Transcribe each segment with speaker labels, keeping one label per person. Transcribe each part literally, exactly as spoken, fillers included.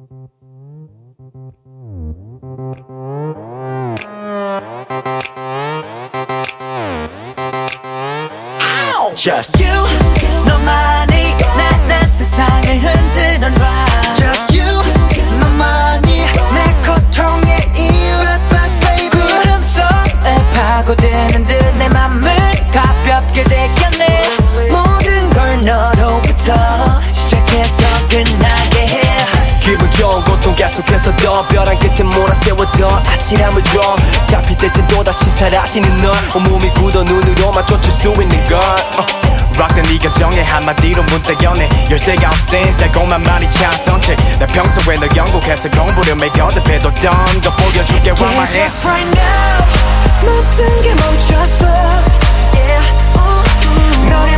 Speaker 1: Just you, 너만이 내, 내 세상을 흔드는 ride. Just you, 너만이 내 고통의 이유. 구름 속에 파고드는 듯 내 맘을 가볍게 제껴내. 모든 걸 너로부터 시작해서 끝나게 해.
Speaker 2: 기분 좋은 고통 계속해서 더 벼랑 끝에 몰아세웠던 아찔함을 줘. 잡힐 때쯤 또다시 사라지는 널 온몸이 굳어 눈으로만 쫓을 수 있는 걸. uh.
Speaker 3: Rock 네 감정에 한마디로 문득 연해 열쇠가 없을 달콤한 말이 찬성체. 내 평소에 널 영국에서 공부를 매겨도 배도 던져 보여줄게 Why my
Speaker 1: Yeah,
Speaker 3: hands
Speaker 1: just right now 모든 게 멈췄어. Yeah, uh, 너를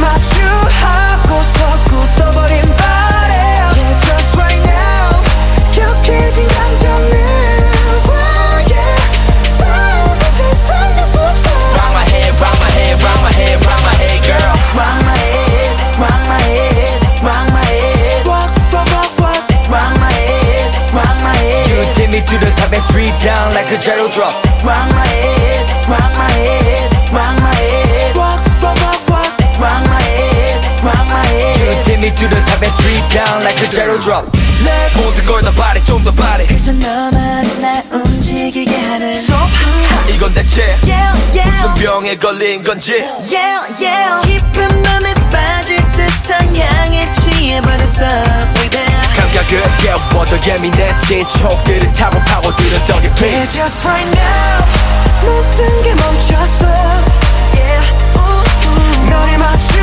Speaker 1: 마주하고서 굳어버린 발에. Yeah, just right now 격해진 감정을 oh, yeah. 싸우는데 살릴 수 없어.
Speaker 2: Rock my head, rock my head, rock my head, rock my head, girl.
Speaker 1: Rock my head, rock my head, rock my head. Rock, rock, rock, rock. Rock my head, rock my head.
Speaker 2: You take me to the top and straight down like a gyro drop.
Speaker 1: Rock my head, rock my head, rock my head. Rock, rock, rock, rock. Rock my head, rock my head.
Speaker 2: You take me to the top and straight down like a gyro drop. 모든 걸 다 바래 좀 더 바래.
Speaker 1: 그저 너만이 날 움직이게 하는
Speaker 2: So 이건 대체
Speaker 1: yeah, yeah.
Speaker 2: 무슨 병에 걸린 건지.
Speaker 1: Yeah, yeah. 깊은 맘에 빠질 듯한 향에 취해버렸어 baby.
Speaker 2: 감각을 깨워 더 예민해진 촉들을 타고 파고들어 더 깊이.
Speaker 1: Yeah, just right now 모든 게 멈췄어. Yeah, uh, 너를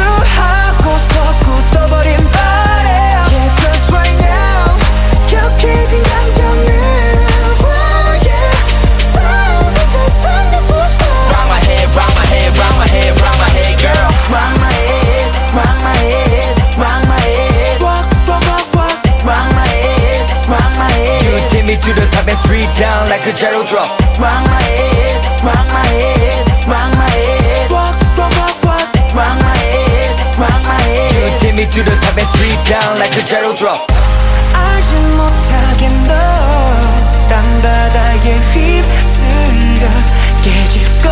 Speaker 1: 마주하고서 굳어버린 발에. Yeah, just right now 격해진 감정을 oh, yeah. 싸우는데 살릴 수 없어.
Speaker 2: Rock my head, rock my head, rock my head, rock my head, girl.
Speaker 1: Rock my head, rock my head, rock my head. Rock, rock, rock, rock. Rock my head, rock my head.
Speaker 2: You take me to the top and straight down like a gyro drop.
Speaker 1: Rock my head, rock my head, rock my head. Rock, rock, rock, rock. Rock my head, rock my head.
Speaker 2: You take me to the top and straight down like a gyro drop.
Speaker 1: 알지 못하게 너란 바다에 휩쓸려 깨질 것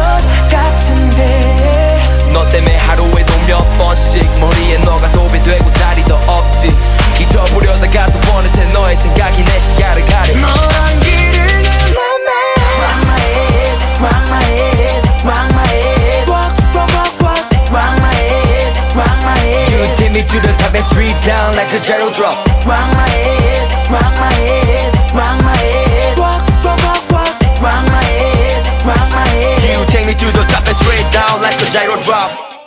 Speaker 1: 같은데.
Speaker 2: 너 때문에 하루에도 몇 번씩 머리에 너가 도배되고 자리도 없지. 잊어보려다가도 어느새 너의 생각이 내 시야를 가려.
Speaker 1: 너란 길을 내맘에. Rock my head, rock my head, rock my head. Rock, rock, rock, rock. Rock my head, rock my head.
Speaker 2: You take me to the top and straight down like a gyro drop.
Speaker 1: Rock my head, rock my head, rock my head. Rock, rock, rock, rock. Rock my head, rock my head.
Speaker 2: You take me to the top and straight down like a gyro drop.